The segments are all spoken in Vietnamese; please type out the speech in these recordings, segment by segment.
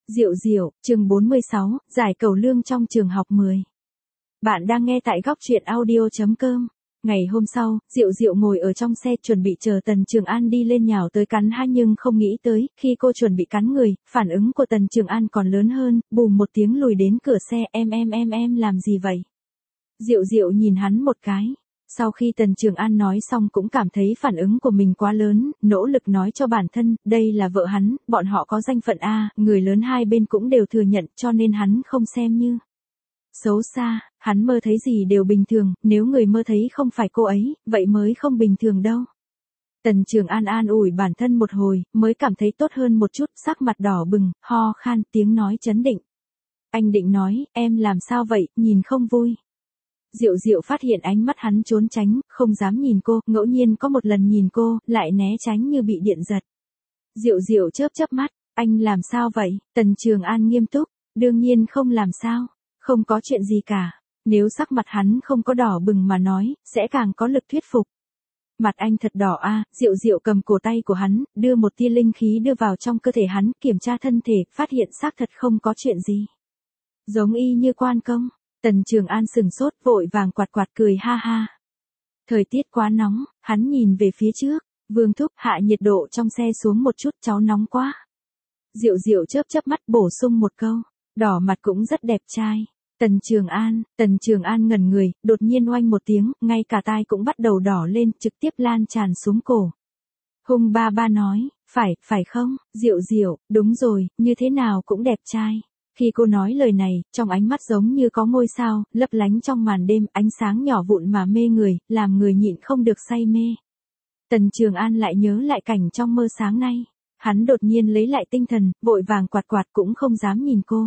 Diệu Diệu, chương 46, giải cầu lương trong trường học 10. Bạn đang nghe tại góc truyện audio.com. Ngày hôm sau, Diệu Diệu ngồi ở trong xe chuẩn bị chờ Tần Trường An đi lên nhào tới cắn hai, nhưng không nghĩ tới, khi cô chuẩn bị cắn người, phản ứng của Tần Trường An còn lớn hơn, bùm một tiếng lùi đến cửa xe. Em làm gì vậy? Diệu Diệu nhìn hắn một cái. Sau khi Tần Trường An nói xong cũng cảm thấy phản ứng của mình quá lớn, nỗ lực nói cho bản thân, đây là vợ hắn, bọn họ có danh phận A, người lớn hai bên cũng đều thừa nhận, cho nên hắn không xem như xấu xa, hắn mơ thấy gì đều bình thường, nếu người mơ thấy không phải cô ấy, vậy mới không bình thường đâu. Tần Trường An an ủi bản thân một hồi, mới cảm thấy tốt hơn một chút, sắc mặt đỏ bừng, ho khan, tiếng nói trấn định. Anh định nói, em làm sao vậy, nhìn không vui. Diệu Diệu phát hiện ánh mắt hắn trốn tránh, không dám nhìn cô, ngẫu nhiên có một lần nhìn cô, lại né tránh như bị điện giật. Diệu Diệu chớp mắt, anh làm sao vậy? Tần Trường An nghiêm túc, đương nhiên không làm sao, không có chuyện gì cả. Nếu sắc mặt hắn không có đỏ bừng mà nói, sẽ càng có lực thuyết phục. Mặt anh thật đỏ a. Diệu Diệu cầm cổ tay của hắn, đưa một tia linh khí đưa vào trong cơ thể hắn, kiểm tra thân thể, phát hiện xác thật không có chuyện gì. Giống y như quan công. Tần Trường An sừng sốt, vội vàng quạt cười ha ha. Thời tiết quá nóng, hắn nhìn về phía trước, Vương thúc hạ nhiệt độ trong xe xuống một chút, cháu nóng quá. Diệu Diệu chớp mắt bổ sung một câu, đỏ mặt cũng rất đẹp trai. Tần Trường An ngẩn người, đột nhiên oanh một tiếng, ngay cả tai cũng bắt đầu đỏ lên, trực tiếp lan tràn xuống cổ. Hung ba nói, phải không, Diệu Diệu, đúng rồi, như thế nào cũng đẹp trai. Khi cô nói lời này, trong ánh mắt giống như có ngôi sao, lấp lánh trong màn đêm, ánh sáng nhỏ vụn mà mê người, làm người nhịn không được say mê. Tần Trường An lại nhớ lại cảnh trong mơ sáng nay. Hắn đột nhiên lấy lại tinh thần, vội vàng quạt cũng không dám nhìn cô.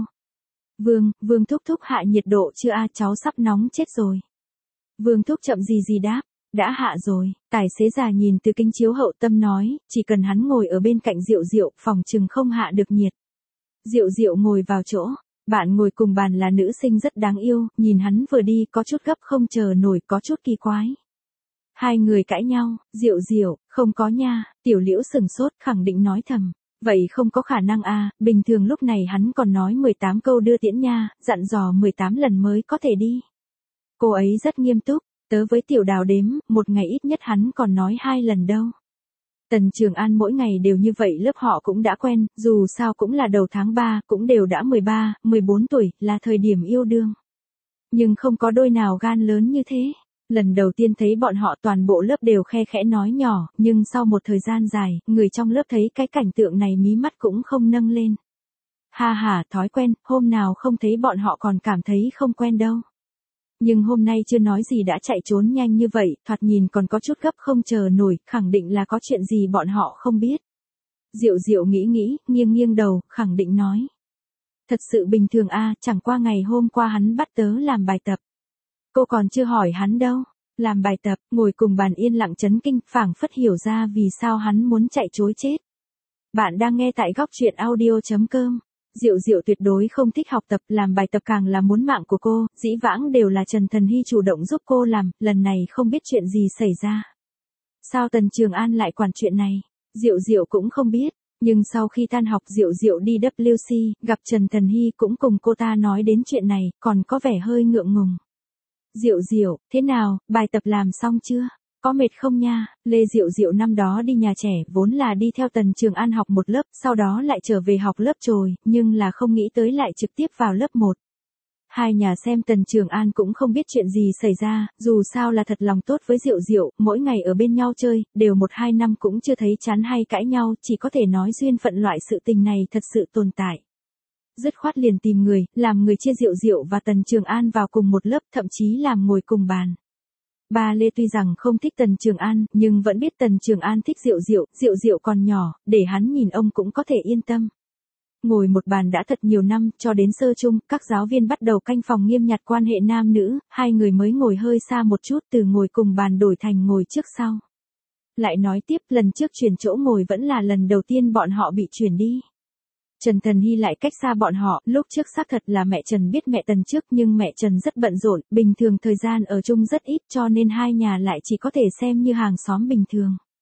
Vương thúc hạ nhiệt độ chưa a, cháu sắp nóng chết rồi. Vương thúc chậm gì đáp, đã hạ rồi. Tài xế già nhìn từ kính chiếu hậu tâm nói, chỉ cần hắn ngồi ở bên cạnh Diệu Diệu, phòng chừng không hạ được nhiệt. Diệu Diệu ngồi vào chỗ, bạn ngồi cùng bàn là nữ sinh rất đáng yêu, nhìn hắn vừa đi có chút gấp không chờ nổi, có chút kỳ quái. Hai người cãi nhau, Diệu Diệu, không có nha, Tiểu Liễu sừng sốt, khẳng định nói thầm, vậy không có khả năng a, bình thường lúc này hắn còn nói 18 câu đưa tiễn nha, dặn dò 18 lần mới có thể đi. Cô ấy rất nghiêm túc, tớ với Tiểu Đào đếm, một ngày ít nhất hắn còn nói 2 lần đâu. Tần Trường An mỗi ngày đều như vậy, lớp họ cũng đã quen, dù sao cũng là đầu tháng 3, cũng đều đã 13, 14 tuổi, là thời điểm yêu đương. Nhưng không có đôi nào gan lớn như thế. Lần đầu tiên thấy bọn họ toàn bộ lớp đều khe khẽ nói nhỏ, nhưng sau một thời gian dài, người trong lớp thấy cái cảnh tượng này mí mắt cũng không nâng lên. Ha, thói quen, hôm nào không thấy bọn họ còn cảm thấy không quen đâu. Nhưng hôm nay chưa nói gì đã chạy trốn nhanh như vậy, thoạt nhìn còn có chút gấp không chờ nổi, khẳng định là có chuyện gì bọn họ không biết. Diệu Diệu nghĩ, nghiêng đầu, khẳng định nói. Thật sự bình thường a, chẳng qua ngày hôm qua hắn bắt tớ làm bài tập. Cô còn chưa hỏi hắn đâu. Làm bài tập, ngồi cùng bàn yên lặng chấn kinh, phảng phất hiểu ra vì sao hắn muốn chạy trối chết. Bạn đang nghe tại góc truyện audio.com. Diệu Diệu tuyệt đối không thích học tập, làm bài tập càng là muốn mạng của cô, dĩ vãng đều là Trần Thần Hy chủ động giúp cô làm, lần này không biết chuyện gì xảy ra. Sao Tần Trường An lại quản chuyện này? Diệu Diệu cũng không biết, nhưng sau khi tan học Diệu Diệu đi WC, gặp Trần Thần Hy cũng cùng cô ta nói đến chuyện này, còn có vẻ hơi ngượng ngùng. Diệu Diệu, thế nào, bài tập làm xong chưa? Có mệt không nha? Lê Diệu Diệu năm đó đi nhà trẻ, vốn là đi theo Tần Trường An học một lớp, sau đó lại trở về học lớp chồi, nhưng là không nghĩ tới lại trực tiếp vào lớp 1. Hai nhà xem Tần Trường An cũng không biết chuyện gì xảy ra, dù sao là thật lòng tốt với Diệu Diệu, mỗi ngày ở bên nhau chơi, đều 1-2 năm cũng chưa thấy chán hay cãi nhau, chỉ có thể nói duyên phận loại sự tình này thật sự tồn tại. Dứt khoát liền tìm người, làm người chia Diệu Diệu và Tần Trường An vào cùng một lớp, thậm chí làm ngồi cùng bàn. Ba Lê tuy rằng không thích Tần Trường An, nhưng vẫn biết Tần Trường An thích Diệu Diệu còn nhỏ, để hắn nhìn ông cũng có thể yên tâm. Ngồi một bàn đã thật nhiều năm, cho đến sơ chung, các giáo viên bắt đầu canh phòng nghiêm nhặt quan hệ nam nữ, hai người mới ngồi hơi xa một chút, từ ngồi cùng bàn đổi thành ngồi trước sau. Lại nói tiếp, lần trước chuyển chỗ ngồi vẫn là lần đầu tiên bọn họ bị chuyển đi. Trần Thần Hy lại cách xa bọn họ, lúc trước xác thật là mẹ Trần biết mẹ Tần trước, nhưng mẹ Trần rất bận rộn, bình thường thời gian ở chung rất ít, cho nên hai nhà lại chỉ có thể xem như hàng xóm bình thường.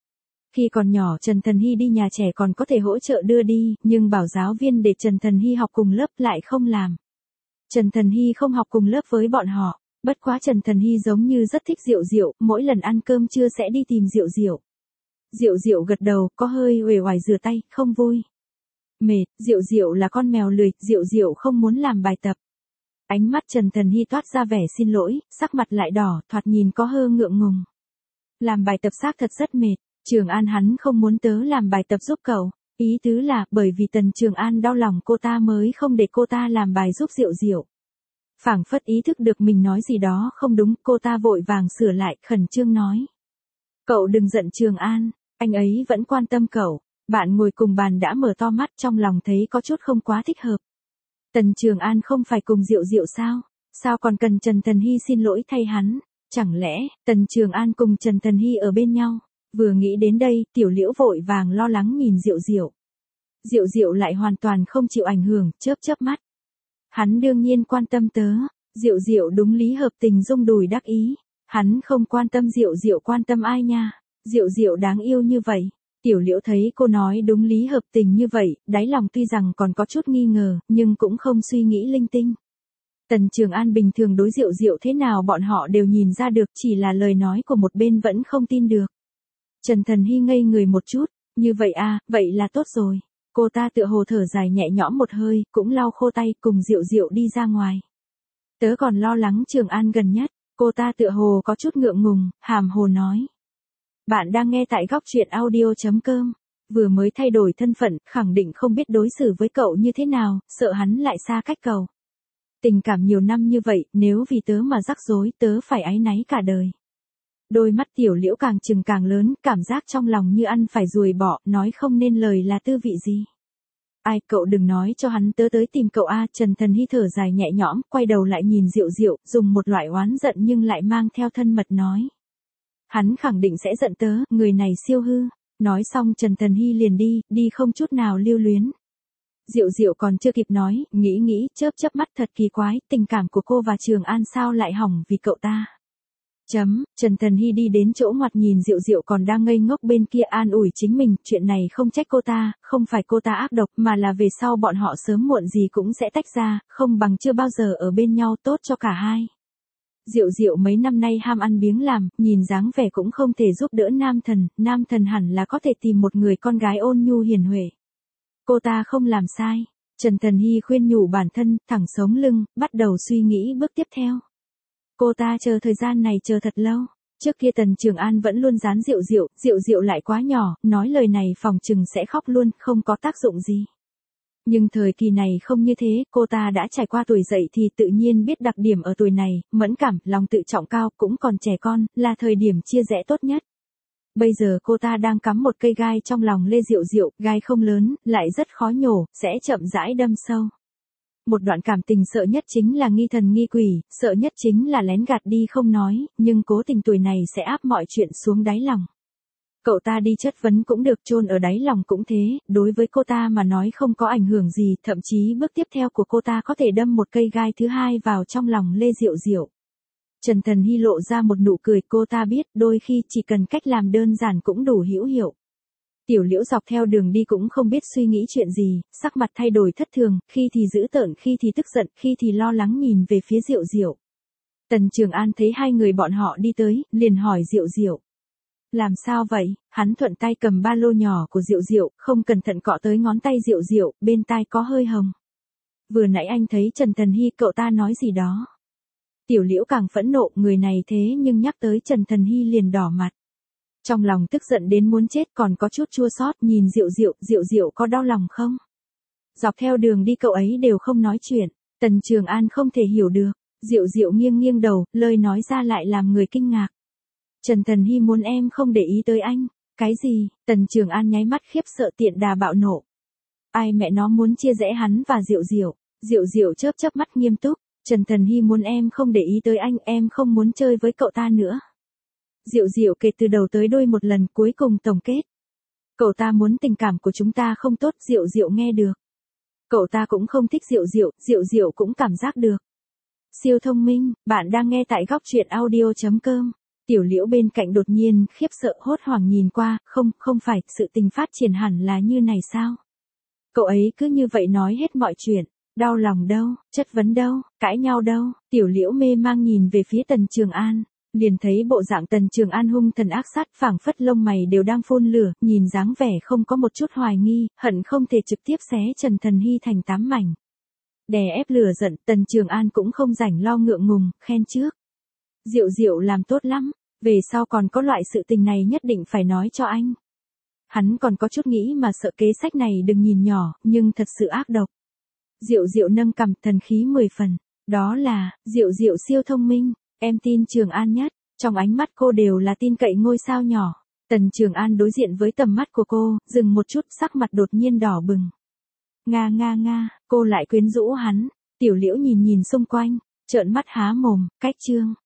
Khi còn nhỏ Trần Thần Hy đi nhà trẻ còn có thể hỗ trợ đưa đi, nhưng bảo giáo viên để Trần Thần Hy học cùng lớp lại không làm. Trần Thần Hy không học cùng lớp với bọn họ, bất quá Trần Thần Hy giống như rất thích Diệu Diệu, mỗi lần ăn cơm trưa sẽ đi tìm Diệu Diệu. Diệu Diệu gật đầu, có hơi uể oải rửa tay, không vui. Mệt, Diệu Diệu là con mèo lười, Diệu Diệu không muốn làm bài tập. Ánh mắt Trần Thần Hy toát ra vẻ xin lỗi, sắc mặt lại đỏ, thoạt nhìn có hơi ngượng ngùng. Làm bài tập xác thật rất mệt, Trường An hắn không muốn tớ làm bài tập giúp cậu, ý tứ là bởi vì Tần Trường An đau lòng cô ta mới không để cô ta làm bài giúp Diệu Diệu. Phảng phất ý thức được mình nói gì đó không đúng, cô ta vội vàng sửa lại, khẩn trương nói. Cậu đừng giận Trường An, anh ấy vẫn quan tâm cậu. Bạn ngồi cùng bàn đã mở to mắt, trong lòng thấy có chút không quá thích hợp. Tần Trường An không phải cùng Diệu Diệu sao? Sao còn cần Trần Thần Hy xin lỗi thay hắn? Chẳng lẽ, Tần Trường An cùng Trần Thần Hy ở bên nhau? Vừa nghĩ đến đây, Tiểu Liễu vội vàng lo lắng nhìn Diệu Diệu. Diệu Diệu lại hoàn toàn không chịu ảnh hưởng, chớp chớp mắt. Hắn đương nhiên quan tâm tớ. Diệu Diệu đúng lý hợp tình rung đùi đắc ý. Hắn không quan tâm Diệu Diệu quan tâm ai nha? Diệu Diệu đáng yêu như vậy. Tiểu Liễu thấy cô nói đúng lý hợp tình như vậy, đáy lòng tuy rằng còn có chút nghi ngờ, nhưng cũng không suy nghĩ linh tinh. Tần Trường An bình thường đối Diệu Diệu thế nào bọn họ đều nhìn ra được, chỉ là lời nói của một bên vẫn không tin được. Trần Thần Hy ngây người một chút, như vậy à, vậy là tốt rồi. Cô ta tựa hồ thở dài nhẹ nhõm một hơi, cũng lau khô tay cùng Diệu Diệu đi ra ngoài. Tớ còn lo lắng Trường An gần nhất, cô ta tựa hồ có chút ngượng ngùng, hàm hồ nói. Bạn đang nghe tại góc truyện audio.com. Vừa mới thay đổi thân phận, khẳng định không biết đối xử với cậu như thế nào, sợ hắn lại xa cách cậu. Tình cảm nhiều năm như vậy, nếu vì tớ mà rắc rối, tớ phải áy náy cả đời. Đôi mắt Tiểu Liễu càng trừng càng lớn, cảm giác trong lòng như ăn phải ruồi bọ, nói không nên lời là tư vị gì. Ai, cậu đừng nói cho hắn tớ tới tìm cậu a. Trần Thần Hy thở dài nhẹ nhõm, quay đầu lại nhìn Diệu Diệu, dùng một loại oán giận nhưng lại mang theo thân mật nói. Hắn khẳng định sẽ giận tớ, người này siêu hư. Nói xong Trần Thần Hy liền đi không chút nào lưu luyến. Diệu Diệu còn chưa kịp nói, nghĩ, chớp chớp mắt thật kỳ quái, tình cảm của cô và Trường An sao lại hỏng vì cậu ta. Trần Thần Hy đi đến chỗ ngoặt nhìn Diệu Diệu còn đang ngây ngốc bên kia an ủi chính mình, chuyện này không trách cô ta, không phải cô ta ác độc mà là về sau bọn họ sớm muộn gì cũng sẽ tách ra, không bằng chưa bao giờ ở bên nhau tốt cho cả hai. Diệu Diệu mấy năm nay ham ăn biếng làm, nhìn dáng vẻ cũng không thể giúp đỡ nam thần hẳn là có thể tìm một người con gái ôn nhu hiền huệ. Cô ta không làm sai. Trần Thần Hy khuyên nhủ bản thân, thẳng sống lưng, bắt đầu suy nghĩ bước tiếp theo. Cô ta chờ thời gian này chờ thật lâu. Trước kia Tần Trường An vẫn luôn dán Diệu Diệu lại quá nhỏ, nói lời này phòng chừng sẽ khóc luôn, không có tác dụng gì. Nhưng thời kỳ này không như thế, cô ta đã trải qua tuổi dậy thì tự nhiên biết đặc điểm ở tuổi này, mẫn cảm, lòng tự trọng cao, cũng còn trẻ con, là thời điểm chia rẽ tốt nhất. Bây giờ cô ta đang cắm một cây gai trong lòng Lê Diệu Diệu, gai không lớn, lại rất khó nhổ, sẽ chậm rãi đâm sâu. Một đoạn cảm tình sợ nhất chính là nghi thần nghi quỷ, sợ nhất chính là lén gạt đi không nói, nhưng cố tình tuổi này sẽ áp mọi chuyện xuống đáy lòng. Cậu ta đi chất vấn cũng được, chôn ở đáy lòng cũng thế, đối với cô ta mà nói không có ảnh hưởng gì, thậm chí bước tiếp theo của cô ta có thể đâm một cây gai thứ hai vào trong lòng Lê Diệu Diệu. Trần Thần Hy lộ ra một nụ cười, cô ta biết đôi khi chỉ cần cách làm đơn giản cũng đủ hữu hiệu. Tiểu Liễu dọc theo đường đi cũng không biết suy nghĩ chuyện gì, sắc mặt thay đổi thất thường, khi thì dữ tợn, khi thì tức giận, khi thì lo lắng nhìn về phía Diệu Diệu. Tần Trường An thấy hai người bọn họ đi tới, liền hỏi Diệu Diệu. Làm sao vậy? Hắn thuận tay cầm ba lô nhỏ của Diệu Diệu, không cẩn thận cọ tới ngón tay Diệu Diệu, bên tai có hơi hồng. Vừa nãy anh thấy Trần Thần Hy cậu ta nói gì đó. Tiểu Liễu càng phẫn nộ, người này thế nhưng nhắc tới Trần Thần Hy liền đỏ mặt. Trong lòng tức giận đến muốn chết, còn có chút chua xót nhìn Diệu Diệu có đau lòng không? Dọc theo đường đi cậu ấy đều không nói chuyện, Tần Trường An không thể hiểu được. Diệu Diệu nghiêng đầu, lời nói ra lại làm người kinh ngạc. Trần Thần Hy muốn em không để ý tới anh. Cái gì? Tần Trường An nháy mắt khiếp sợ tiện đà bạo nộ. Ai mẹ nó muốn chia rẽ hắn và Diệu Diệu? Diệu Diệu chớp chớp mắt nghiêm túc. Trần Thần Hy muốn em không để ý tới anh, em không muốn chơi với cậu ta nữa. Diệu Diệu kể từ đầu tới đuôi một lần, cuối cùng tổng kết. Cậu ta muốn tình cảm của chúng ta không tốt, Diệu Diệu nghe được. Cậu ta cũng không thích Diệu Diệu cũng cảm giác được. Siêu thông minh, bạn đang nghe tại góc truyện audio.com. Tiểu Liễu bên cạnh đột nhiên khiếp sợ hốt hoảng nhìn qua, không phải, sự tình phát triển hẳn là như này sao? Cậu ấy cứ như vậy nói hết mọi chuyện, đau lòng đâu, chất vấn đâu, cãi nhau đâu, Tiểu Liễu mê mang nhìn về phía Tần Trường An, liền thấy bộ dạng Tần Trường An hung thần ác sát, phảng phất lông mày đều đang phun lửa, nhìn dáng vẻ không có một chút hoài nghi, hận không thể trực tiếp xé Trần Thần Hy thành 8 mảnh. Đè ép lửa giận, Tần Trường An cũng không rảnh lo ngượng ngùng, khen trước. Diệu Diệu làm tốt lắm, về sau còn có loại sự tình này nhất định phải nói cho anh. Hắn còn có chút nghĩ mà sợ kế sách này đừng nhìn nhỏ, nhưng thật sự ác độc. Diệu Diệu nâng cằm, thần khí 10 phần, đó là, Diệu Diệu siêu thông minh, em tin Trường An nhất, trong ánh mắt cô đều là tin cậy ngôi sao nhỏ. Tần Trường An đối diện với tầm mắt của cô, dừng một chút, sắc mặt đột nhiên đỏ bừng. Nga, cô lại quyến rũ hắn, Tiểu Liễu nhìn nhìn xung quanh, trợn mắt há mồm, cách trương.